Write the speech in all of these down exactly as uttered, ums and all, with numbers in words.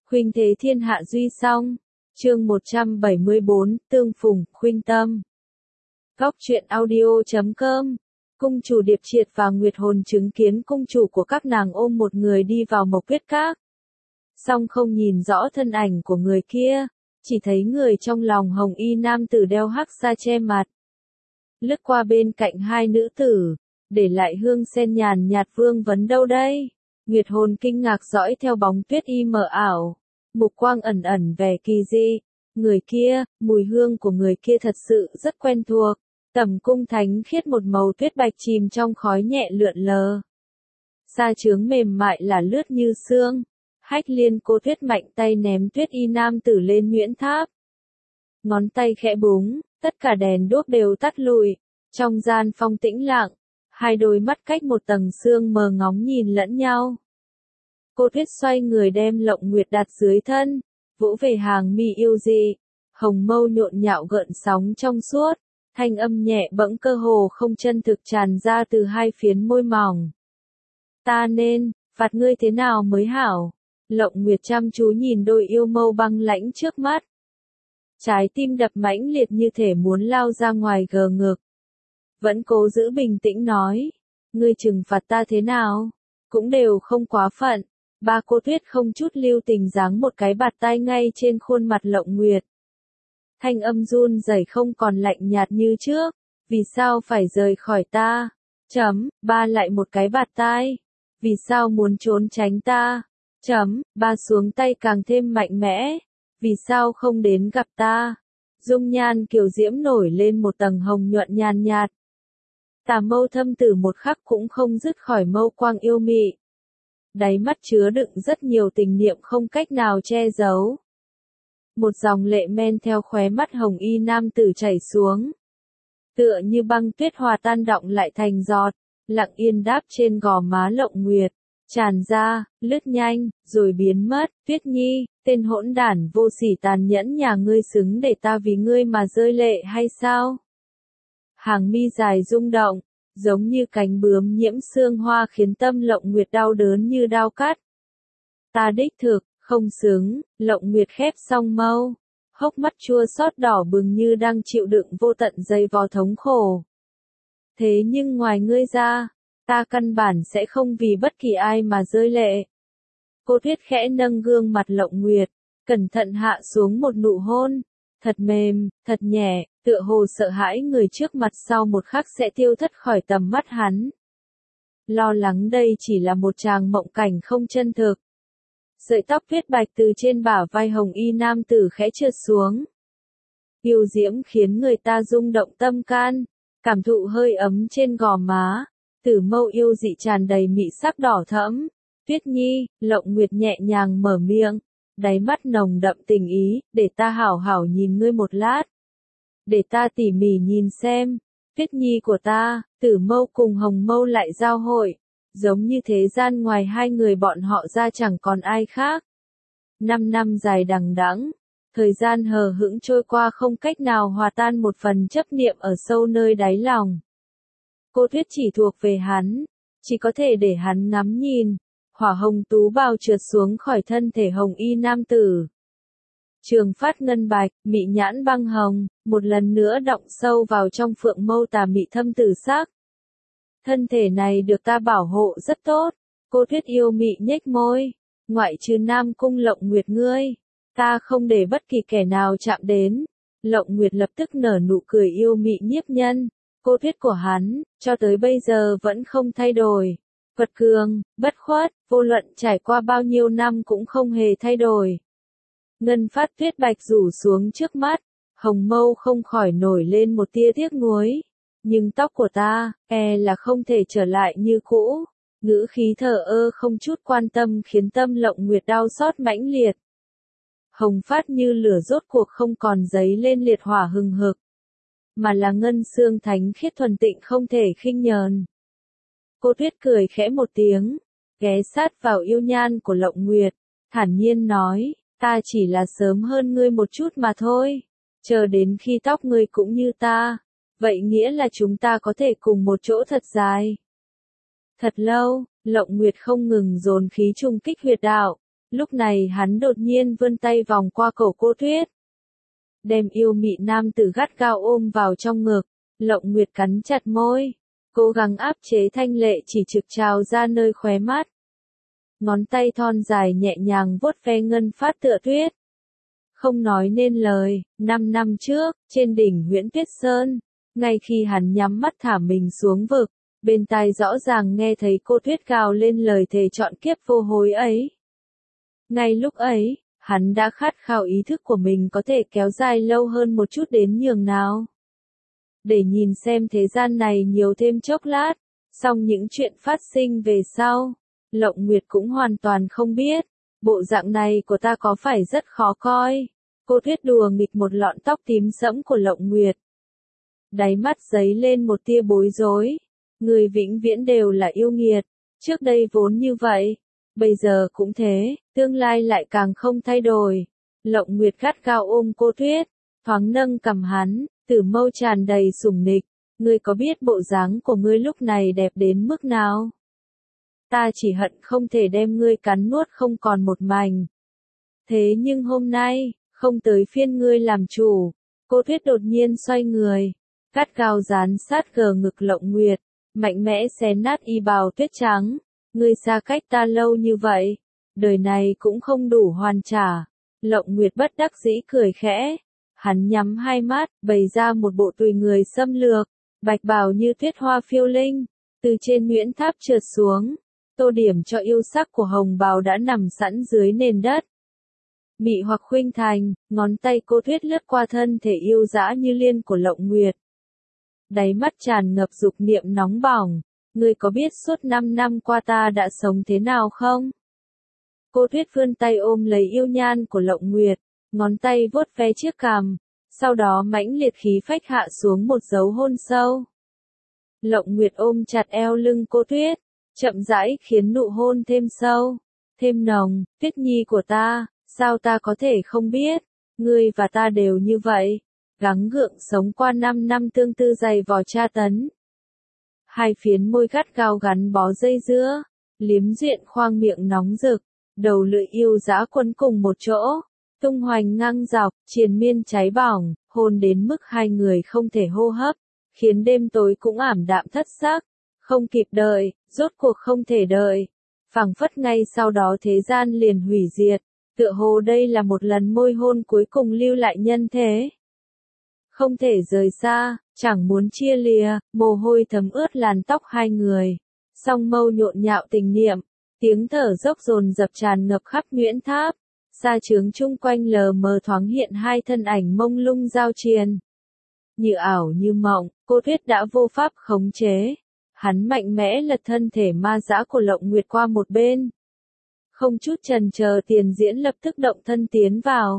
Khuynh thế thiên hạ duy song. Chương một trăm bảy mươi bốn, tương phùng, khuynh tâm. Góc truyện audio chấm com. Cung chủ Điệp Triệt và Nguyệt Hồn chứng kiến cung chủ của các nàng ôm một người đi vào Mộc Tuyết Các. Song không nhìn rõ thân ảnh của người kia, chỉ thấy người trong lòng hồng y nam tử đeo hắc sa che mặt. Lướt qua bên cạnh hai nữ tử, để lại hương sen nhàn nhạt vương vấn đâu đây. Nguyệt Hồn kinh ngạc dõi theo bóng tuyết y mờ ảo, mục quang ẩn ẩn vẻ kỳ dị. Người kia, mùi hương của người kia thật sự rất quen thuộc. Tẩm cung thánh khiết một màu tuyết bạch chìm trong khói nhẹ lượn lờ. Sa trướng mềm mại là lướt như sương. Hách Liên cô tuyết mạnh tay ném tuyết y nam tử lên nhuyễn tháp. Ngón tay khẽ búng, tất cả đèn đuốc đều tắt lụi. Trong gian phong tĩnh lặng, hai đôi mắt cách một tầng sương mờ ngóng nhìn lẫn nhau. Cô tuyết xoay người đem Lộng Nguyệt đặt dưới thân, vỗ về hàng mi yêu dị, hồng mâu nhộn nhạo gợn sóng trong suốt, thanh âm nhẹ bẫng cơ hồ không chân thực tràn ra từ hai phiến môi mỏng. Ta nên, phạt ngươi thế nào mới hảo? Lộng Nguyệt chăm chú nhìn đôi yêu mâu băng lãnh trước mắt. Trái tim đập mãnh liệt như thể muốn lao ra ngoài gờ ngực. Vẫn cố giữ bình tĩnh nói, ngươi trừng phạt ta thế nào? Cũng đều không quá phận. Ba cô tuyết không chút lưu tình giáng một cái bạt tai ngay trên khuôn mặt Lộng Nguyệt. Thanh âm run rẩy không còn lạnh nhạt như trước, vì sao phải rời khỏi ta? Chấm, ba lại một cái bạt tai. Vì sao muốn trốn tránh ta? Chấm, ba xuống tay càng thêm mạnh mẽ. Vì sao không đến gặp ta? Dung nhan kiều diễm nổi lên một tầng hồng nhuận nhàn nhạt. Tà mâu thâm tử một khắc cũng không dứt khỏi mâu quang yêu mị. Đáy mắt chứa đựng rất nhiều tình niệm không cách nào che giấu. Một dòng lệ men theo khóe mắt hồng y nam tử chảy xuống. Tựa như băng tuyết hòa tan đọng lại thành giọt, lặng yên đáp trên gò má Lộng Nguyệt, tràn ra, lướt nhanh, rồi biến mất. Tuyết Nhi, tên hỗn đản vô sỉ tàn nhẫn nhà ngươi xứng để ta vì ngươi mà rơi lệ hay sao? Hàng mi dài rung động, giống như cánh bướm nhiễm sương hoa khiến tâm Lộng Nguyệt đau đớn như đao cắt. Ta đích thực, không xứng. Lộng Nguyệt khép song mâu, hốc mắt chua xót đỏ bừng như đang chịu đựng vô tận dày vò thống khổ. Thế nhưng ngoài ngươi ra, ta căn bản sẽ không vì bất kỳ ai mà rơi lệ. Cô tuyết khẽ nâng gương mặt Lộng Nguyệt, cẩn thận hạ xuống một nụ hôn, thật mềm, thật nhẹ, tựa hồ sợ hãi người trước mặt sau một khắc sẽ tiêu thất khỏi tầm mắt hắn. Lo lắng đây chỉ là một tràng mộng cảnh không chân thực. Sợi tóc tuyết bạch từ trên bả vai hồng y nam tử khẽ trượt xuống. Yêu diễm khiến người ta rung động tâm can, cảm thụ hơi ấm trên gò má, tử mâu yêu dị tràn đầy mị sắc đỏ thẫm. Tuyết Nhi, Lộng Nguyệt nhẹ nhàng mở miệng, đáy mắt nồng đậm tình ý, để ta hảo hảo nhìn ngươi một lát. Để ta tỉ mỉ nhìn xem, Tuyết Nhi của ta, tử mâu cùng hồng mâu lại giao hội. Giống như thế gian ngoài hai người bọn họ ra chẳng còn ai khác. Năm năm dài đằng đẵng, thời gian hờ hững trôi qua không cách nào hòa tan một phần chấp niệm ở sâu nơi đáy lòng. Cô tuyết chỉ thuộc về hắn, chỉ có thể để hắn ngắm nhìn. Hỏa hồng tú bào trượt xuống khỏi thân thể hồng y nam tử. Trường phát ngân bạch, mị nhãn băng hồng, một lần nữa động sâu vào trong phượng mâu tà mị thâm tử sắc. Thân thể này được ta bảo hộ rất tốt. Cô tuyết yêu mị nhếch môi. Ngoại trừ Nam Cung Lộng Nguyệt ngươi, ta không để bất kỳ kẻ nào chạm đến. Lộng Nguyệt lập tức nở nụ cười yêu mị nhiếp nhân. Cô tuyết của hắn, cho tới bây giờ vẫn không thay đổi. Quật cường, bất khuất, vô luận trải qua bao nhiêu năm cũng không hề thay đổi. Ngân phát tuyết bạch rủ xuống trước mắt, hồng mâu không khỏi nổi lên một tia tiếc nuối. Nhưng tóc của ta, e là không thể trở lại như cũ. Ngữ khí thờ ơ không chút quan tâm khiến tâm Lộng Nguyệt đau xót mãnh liệt. Hồng phát như lửa rốt cuộc không còn dấy lên liệt hỏa hừng hực, mà là ngân xương thánh khiết thuần tịnh không thể khinh nhờn. Cô tuyết cười khẽ một tiếng, ghé sát vào yêu nhan của Lộng Nguyệt, thản nhiên nói, ta chỉ là sớm hơn ngươi một chút mà thôi. Chờ đến khi tóc ngươi cũng như ta, vậy nghĩa là chúng ta có thể cùng một chỗ thật dài. Thật lâu, Lộng Nguyệt không ngừng dồn khí trung kích huyệt đạo, Lúc này hắn đột nhiên vươn tay vòng qua cổ cô Tuyết. Đem yêu mị nam tử gắt gao ôm vào trong ngực, Lộng Nguyệt cắn chặt môi, cố gắng áp chế thanh lệ chỉ trực trào ra nơi khóe mắt. Ngón tay thon dài nhẹ nhàng vuốt ve ngân phát tựa tuyết. Không nói nên lời, năm năm trước, trên đỉnh Huyễn Tuyết Sơn, ngay khi hắn nhắm mắt thả mình xuống vực, bên tai rõ ràng nghe thấy cô Tuyết gào lên lời thề chọn kiếp vô hối ấy. Ngay lúc ấy, hắn đã khát khao ý thức của mình có thể kéo dài lâu hơn một chút đến nhường nào. Để nhìn xem thế gian này nhiều thêm chốc lát, song những chuyện phát sinh về sau, Lộng Nguyệt cũng hoàn toàn không biết, bộ dạng này của ta có phải rất khó coi. Cô Tuyết đùa nghịch một lọn tóc tím sẫm của Lộng Nguyệt. Đáy mắt giấy lên một tia bối rối. Người vĩnh viễn đều là yêu nghiệt, trước đây vốn như vậy, bây giờ cũng thế, tương lai lại càng không thay đổi. Lộng Nguyệt gắt gao ôm cô Tuyết, thoáng nâng cằm hắn, tử mâu tràn đầy sủng nịch. Ngươi có biết bộ dáng của ngươi lúc này đẹp đến mức nào? Ta chỉ hận không thể đem ngươi cắn nuốt không còn một mảnh. Thế nhưng hôm nay, không tới phiên ngươi làm chủ. Cô Tuyết đột nhiên xoay người, gắt gao dán sát gờ ngực Lộng Nguyệt, mạnh mẽ xé nát y bào tuyết trắng. Ngươi xa cách ta lâu như vậy, đời này cũng không đủ hoàn trả. Lộng Nguyệt bất đắc dĩ cười khẽ, hắn nhắm hai mắt, bày ra một bộ tùy người xâm lược, bạch bào như tuyết hoa phiêu linh, từ trên Nguyễn Tháp trượt xuống, tô điểm cho yêu sắc của hồng bào đã nằm sẵn dưới nền đất. Mị hoặc khuynh thành, ngón tay cô Tuyết lướt qua thân thể yêu dã như liên của Lộng Nguyệt. Đáy mắt tràn ngập dục niệm nóng bỏng, ngươi có biết suốt năm năm qua ta đã sống thế nào không? Cô Tuyết vươn tay ôm lấy yêu nhan của Lộng Nguyệt, ngón tay vuốt ve chiếc cằm, sau đó mãnh liệt khí phách hạ xuống một dấu hôn sâu. Lộng Nguyệt ôm chặt eo lưng cô Tuyết, chậm rãi khiến nụ hôn thêm sâu, thêm nồng. Tuyết nhi của ta, sao ta có thể không biết, ngươi và ta đều như vậy, gắng gượng sống qua năm năm tương tư dày vò tra tấn. Hai phiến môi gắt gao gắn bó dây dưa, liếm duyện khoang miệng nóng rực, đầu lưỡi yêu dã quấn cùng một chỗ, tung hoành ngang dọc, triền miên cháy bỏng, hôn đến mức hai người không thể hô hấp, khiến đêm tối cũng ảm đạm thất sắc, không kịp đợi, rốt cuộc không thể đợi. Phảng phất ngay sau đó thế gian liền hủy diệt, tựa hồ đây là một lần môi hôn cuối cùng lưu lại nhân thế. Không thể rời xa, chẳng muốn chia lìa, mồ hôi thấm ướt làn tóc hai người. Song mâu nhộn nhạo tình niệm, tiếng thở dốc dồn dập tràn ngập khắp Nguyễn Tháp. Sa trướng chung quanh lờ mờ thoáng hiện hai thân ảnh mông lung giao triền. Như ảo như mộng, cô Tuyết đã vô pháp khống chế. Hắn mạnh mẽ lật thân thể ma dã của Lộng Nguyệt qua một bên. Không chút chần chờ tiền diễn lập tức động thân tiến vào.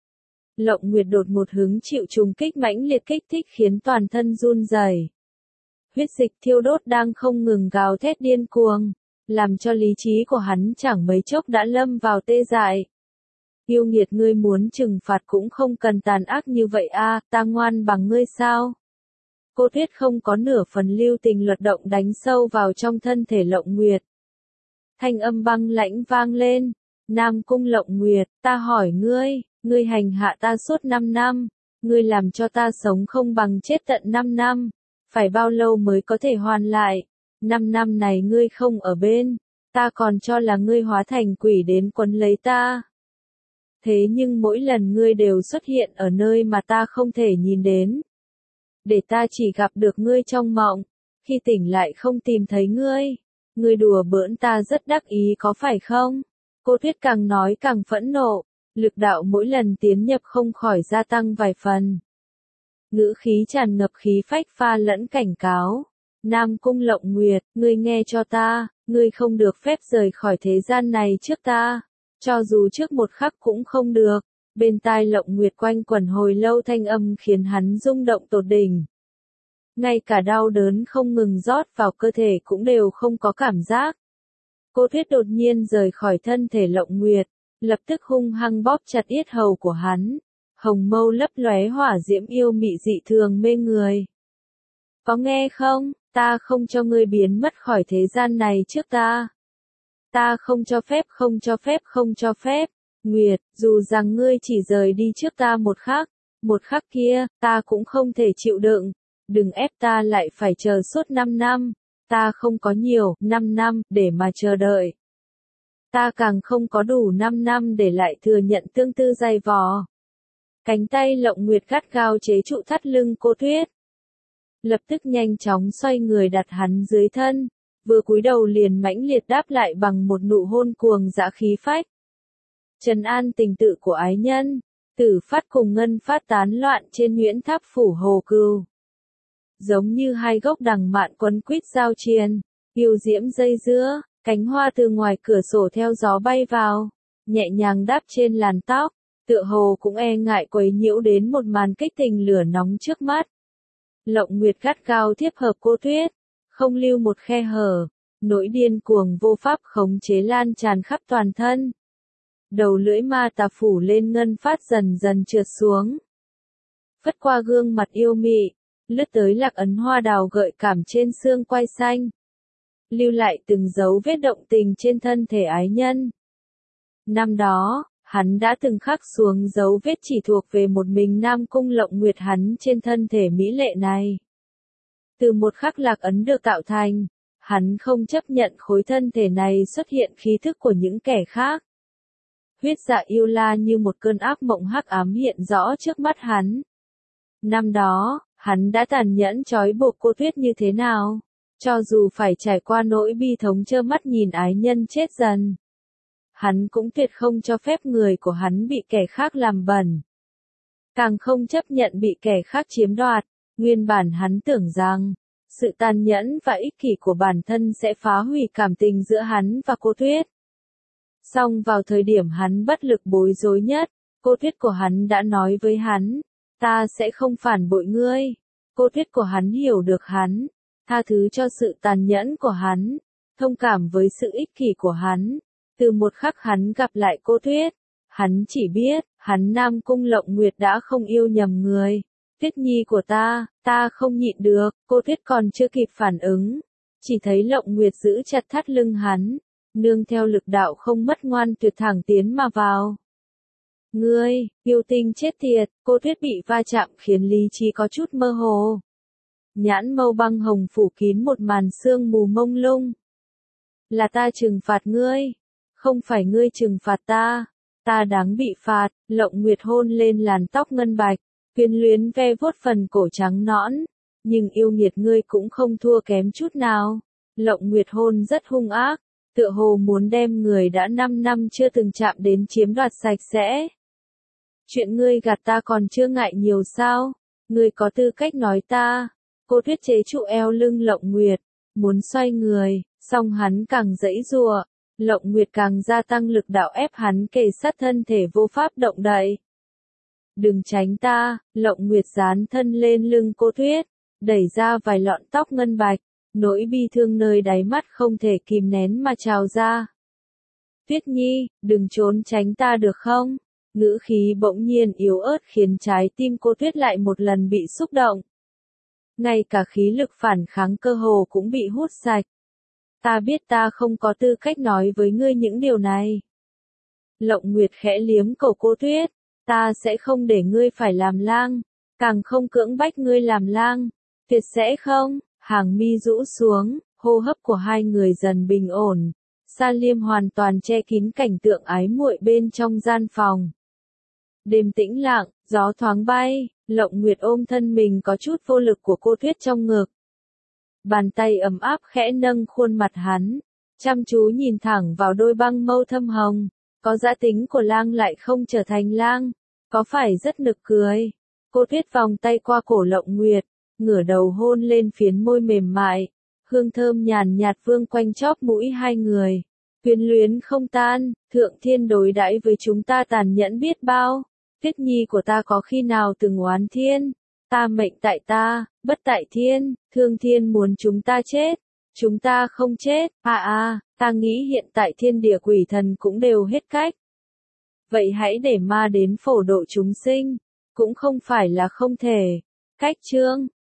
Lộng Nguyệt đột một hứng chịu trùng kích mãnh liệt kích thích khiến toàn thân run rẩy. Huyết dịch thiêu đốt đang không ngừng gào thét điên cuồng, làm cho lý trí của hắn chẳng mấy chốc đã lâm vào tê dại. Yêu nghiệt, ngươi muốn trừng phạt cũng không cần tàn ác như vậy a, ta ngoan bằng ngươi sao? Cô Tuyết không có nửa phần lưu tình luật động đánh sâu vào trong thân thể Lộng Nguyệt. Thanh âm băng lãnh vang lên, Nam Cung Lộng Nguyệt, ta hỏi ngươi, ngươi hành hạ ta suốt năm năm, ngươi làm cho ta sống không bằng chết tận năm năm, phải bao lâu mới có thể hoàn lại? Năm năm này ngươi không ở bên, ta còn cho là ngươi hóa thành quỷ đến quấn lấy ta. Thế nhưng mỗi lần ngươi đều xuất hiện ở nơi mà ta không thể nhìn đến. Để ta chỉ gặp được ngươi trong mộng, khi tỉnh lại không tìm thấy ngươi. Ngươi đùa bỡn ta rất đắc ý có phải không? Cô Tuyết càng nói càng phẫn nộ, lực đạo mỗi lần tiến nhập không khỏi gia tăng vài phần. Ngữ khí tràn ngập khí phách pha lẫn cảnh cáo. Nam Cung Lộng Nguyệt, ngươi nghe cho ta, ngươi không được phép rời khỏi thế gian này trước ta. Cho dù trước một khắc cũng không được. Bên tai Lộng Nguyệt quanh quẩn hồi lâu thanh âm khiến hắn rung động tột đỉnh. Ngay cả đau đớn không ngừng rót vào cơ thể cũng đều không có cảm giác. Cô Tuyết đột nhiên rời khỏi thân thể Lộng Nguyệt, lập tức hung hăng bóp chặt yết hầu của hắn. Hồng mâu lấp lóe hỏa diễm yêu mị dị thường mê người. Có nghe không, ta không cho ngươi biến mất khỏi thế gian này trước ta. Ta không cho phép, không cho phép, không cho phép. Nguyệt, dù rằng ngươi chỉ rời đi trước ta một khắc, một khắc kia, ta cũng không thể chịu đựng. Đừng ép ta lại phải chờ suốt năm năm. Ta không có nhiều, năm năm, để mà chờ đợi. Ta càng không có đủ năm năm để lại thừa nhận tương tư dày vò. Cánh tay Lộng Nguyệt gắt gao chế trụ thắt lưng cô Tuyết. Lập tức nhanh chóng xoay người đặt hắn dưới thân, vừa cúi đầu liền mãnh liệt đáp lại bằng một nụ hôn cuồng dã khí phách. Trấn an tình tự của ái nhân, Tử Phát cùng Ngân Phát tán loạn trên Nguyễn Tháp phủ Hồ Cừu. Giống như hai gốc đằng mạn quấn quýt giao triền, yêu diễm dây dưa, cánh hoa từ ngoài cửa sổ theo gió bay vào, nhẹ nhàng đáp trên làn tóc, tựa hồ cũng e ngại quấy nhiễu đến một màn kích tình lửa nóng trước mắt. Lộng Nguyệt gắt gao tiếp hợp cô Tuyết, không lưu một khe hở, nỗi điên cuồng vô pháp khống chế lan tràn khắp toàn thân. Đầu lưỡi ma tà phủ lên Ngân Phát dần dần trượt xuống. Phất qua gương mặt yêu mị, lướt tới lạc ấn hoa đào gợi cảm trên xương quai xanh. Lưu lại từng dấu vết động tình trên thân thể ái nhân. Năm đó, hắn đã từng khắc xuống dấu vết chỉ thuộc về một mình Nam Cung Lộng Nguyệt hắn trên thân thể mỹ lệ này. Từ một khắc lạc ấn được tạo thành, hắn không chấp nhận khối thân thể này xuất hiện khí thức của những kẻ khác. Huyết dạ yêu la như một cơn ác mộng hắc ám hiện rõ trước mắt hắn. Năm đó, hắn đã tàn nhẫn trói buộc cô Tuyết như thế nào, cho dù phải trải qua nỗi bi thống trơ mắt nhìn ái nhân chết dần. Hắn cũng tuyệt không cho phép người của hắn bị kẻ khác làm bẩn. Càng không chấp nhận bị kẻ khác chiếm đoạt, nguyên bản hắn tưởng rằng, sự tàn nhẫn và ích kỷ của bản thân sẽ phá hủy cảm tình giữa hắn và cô Tuyết. Song vào thời điểm hắn bất lực bối rối nhất, cô Tuyết của hắn đã nói với hắn, ta sẽ không phản bội ngươi. Cô Tuyết của hắn hiểu được hắn, tha thứ cho sự tàn nhẫn của hắn, thông cảm với sự ích kỷ của hắn. Từ một khắc hắn gặp lại cô Tuyết, hắn chỉ biết, hắn Nam Cung Lộng Nguyệt đã không yêu nhầm người. Tuyết nhi của ta, ta không nhịn được, cô Tuyết còn chưa kịp phản ứng. Chỉ thấy Lộng Nguyệt giữ chặt thắt lưng hắn, nương theo lực đạo không mất ngoan tuyệt thẳng tiến mà vào. Ngươi, yêu tinh chết tiệt, cô Tuyết bị va chạm khiến lý trí có chút mơ hồ. Nhãn mâu băng hồng phủ kín một màn sương mù mông lung. Là ta trừng phạt ngươi, không phải ngươi trừng phạt ta, ta đáng bị phạt. Lộng Nguyệt hôn lên làn tóc ngân bạch, quyến luyến ve vuốt phần cổ trắng nõn, nhưng yêu nghiệt ngươi cũng không thua kém chút nào. Lộng Nguyệt hôn rất hung ác, tựa hồ muốn đem người đã năm năm chưa từng chạm đến chiếm đoạt sạch sẽ. Chuyện ngươi gạt ta còn chưa ngại nhiều sao? Ngươi có tư cách nói ta? Cô Tuyết chế trụ eo lưng Lộng Nguyệt, muốn xoay người, song hắn càng giãy giụa, Lộng Nguyệt càng gia tăng lực đạo ép hắn kề sát thân thể vô pháp động đậy. Đừng tránh ta, Lộng Nguyệt dán thân lên lưng cô Tuyết, đẩy ra vài lọn tóc ngân bạch, nỗi bi thương nơi đáy mắt không thể kìm nén mà trào ra. Tuyết nhi, đừng trốn tránh ta được không? Ngữ khí bỗng nhiên yếu ớt khiến trái tim cô Tuyết lại một lần bị xúc động. Ngay cả khí lực phản kháng cơ hồ cũng bị hút sạch. Ta biết ta không có tư cách nói với ngươi những điều này. Lộng Nguyệt khẽ liếm cổ cô Tuyết, ta sẽ không để ngươi phải làm lang, càng không cưỡng bách ngươi làm lang. Tuyệt sẽ không? Hàng mi rũ xuống, hô hấp của hai người dần bình ổn. Sa Liêm hoàn toàn che kín cảnh tượng ái muội bên trong gian phòng. Đêm tĩnh lặng, gió thoáng bay, Lộng Nguyệt ôm thân mình có chút vô lực của cô Tuyết trong ngực. Bàn tay ấm áp khẽ nâng khuôn mặt hắn, chăm chú nhìn thẳng vào đôi băng mâu thâm hồng. Có dã tính của lang lại không trở thành lang, có phải rất nực cười? Cô Tuyết vòng tay qua cổ Lộng Nguyệt, ngửa đầu hôn lên phiến môi mềm mại, hương thơm nhàn nhạt vương quanh chóp mũi hai người. Quyến luyến không tan, thượng thiên đối đãi với chúng ta tàn nhẫn biết bao. Tuyết nhi của ta có khi nào từng oán thiên? Ta mệnh tại ta, bất tại thiên, thương thiên muốn chúng ta chết. Chúng ta không chết, à à, ta nghĩ hiện tại thiên địa quỷ thần cũng đều hết cách. Vậy hãy để ma đến phổ độ chúng sinh, cũng không phải là không thể. Cách chương